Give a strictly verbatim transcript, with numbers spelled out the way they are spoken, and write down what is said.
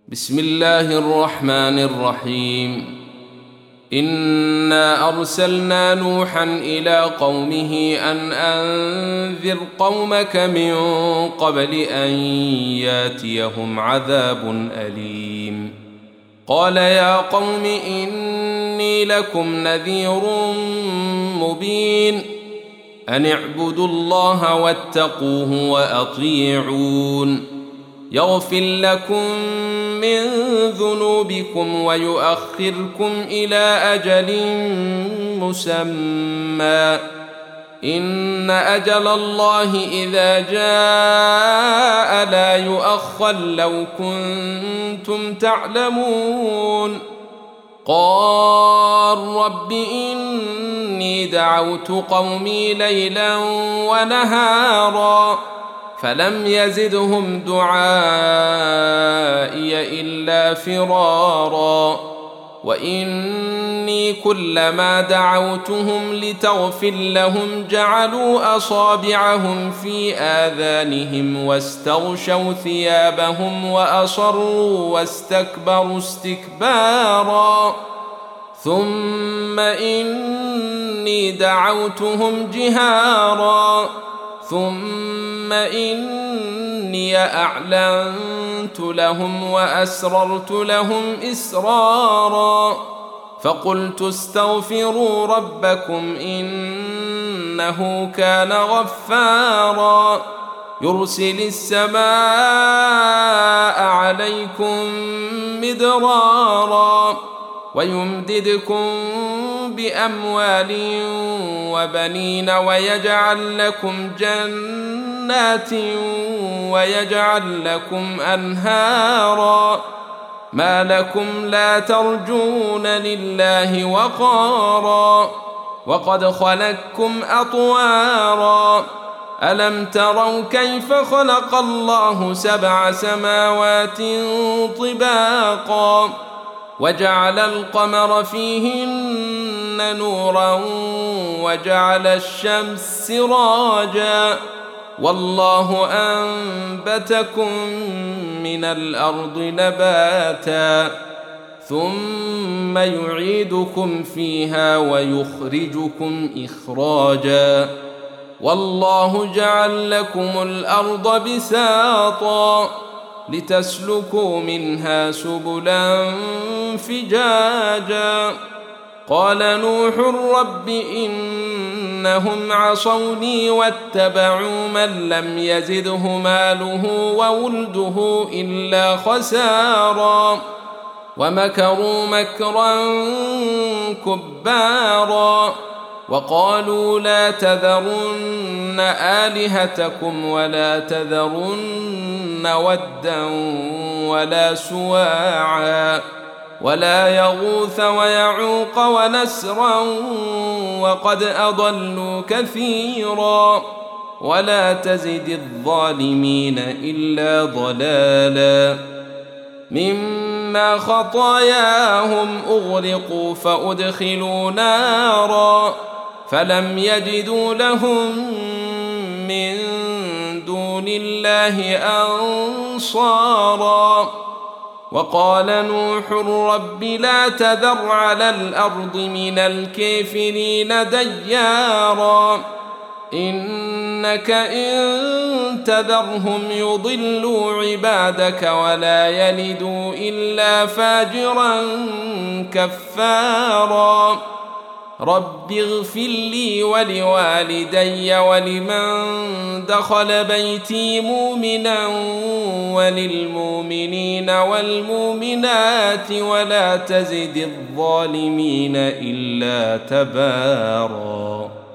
بسم الله الرحمن الرحيم. إنا أرسلنا نوحا إلى قومه أن أنذر قومك من قبل أن ياتيهم عذاب أليم. قال يا قوم إني لكم نذير مبين أن اعبدوا الله واتقوه وأطيعون يغفر لكم من ذنوبكم ويؤخركم إلى أجل مسمى إن أجل الله إذا جاء لا يؤخر لو كنتم تعلمون. قال رب إني دعوت قومي ليلا ونهارا فلم يزدهم دعائي إلا فرارا وإني كلما دعوتهم لتغفر لهم جعلوا أصابعهم في آذانهم واستغشوا ثيابهم وأصروا واستكبروا استكبارا ثم إني دعوتهم جهارا ثم إني أعلنت لهم وأسررت لهم إسرارا فقلت استغفروا ربكم إنه كان غفارا يرسل السماء عليكم مدرارا ويمددكم بأموال وبنين ويجعل لكم جنات ويجعل لكم أنهارا ما لكم لا ترجون لله وقارا وقد خلقكم أطوارا ألم تروا كيف خلق الله سبع سماوات طباقا وجعل القمر فيهن نورا وجعل الشمس سراجا والله أنبتكم من الأرض نباتا ثم يعيدكم فيها ويخرجكم إخراجا والله جعل لكم الأرض بساطا لتسلكوا منها سبلا فجاجا قال نوح رب إنهم عصوني واتبعوا من لم يزده ماله وولده إلا خسارا ومكروا مكرا كبارا وقالوا لا تذرن آلهتكم ولا تذرن ودا ولا سواعا ولا يغوث ويعوق ونسرا وقد أضلوا كثيرا ولا تزد الظالمين إلا ضلالا مما خطاياهم أغرقوا فأدخلوا نارا فلم يجدوا لهم من دون الله أنصارا وقال نوح رب لا تذر على الأرض من الكافرين ديارا إنك إن تذرهم يضلوا عبادك ولا يلدوا إلا فاجرا كفارا رب اغفر لي ولوالدي ولمن دخل بيتي مؤمنا وللمؤمنين والمؤمنات ولا تزد الظالمين إلا تبارا.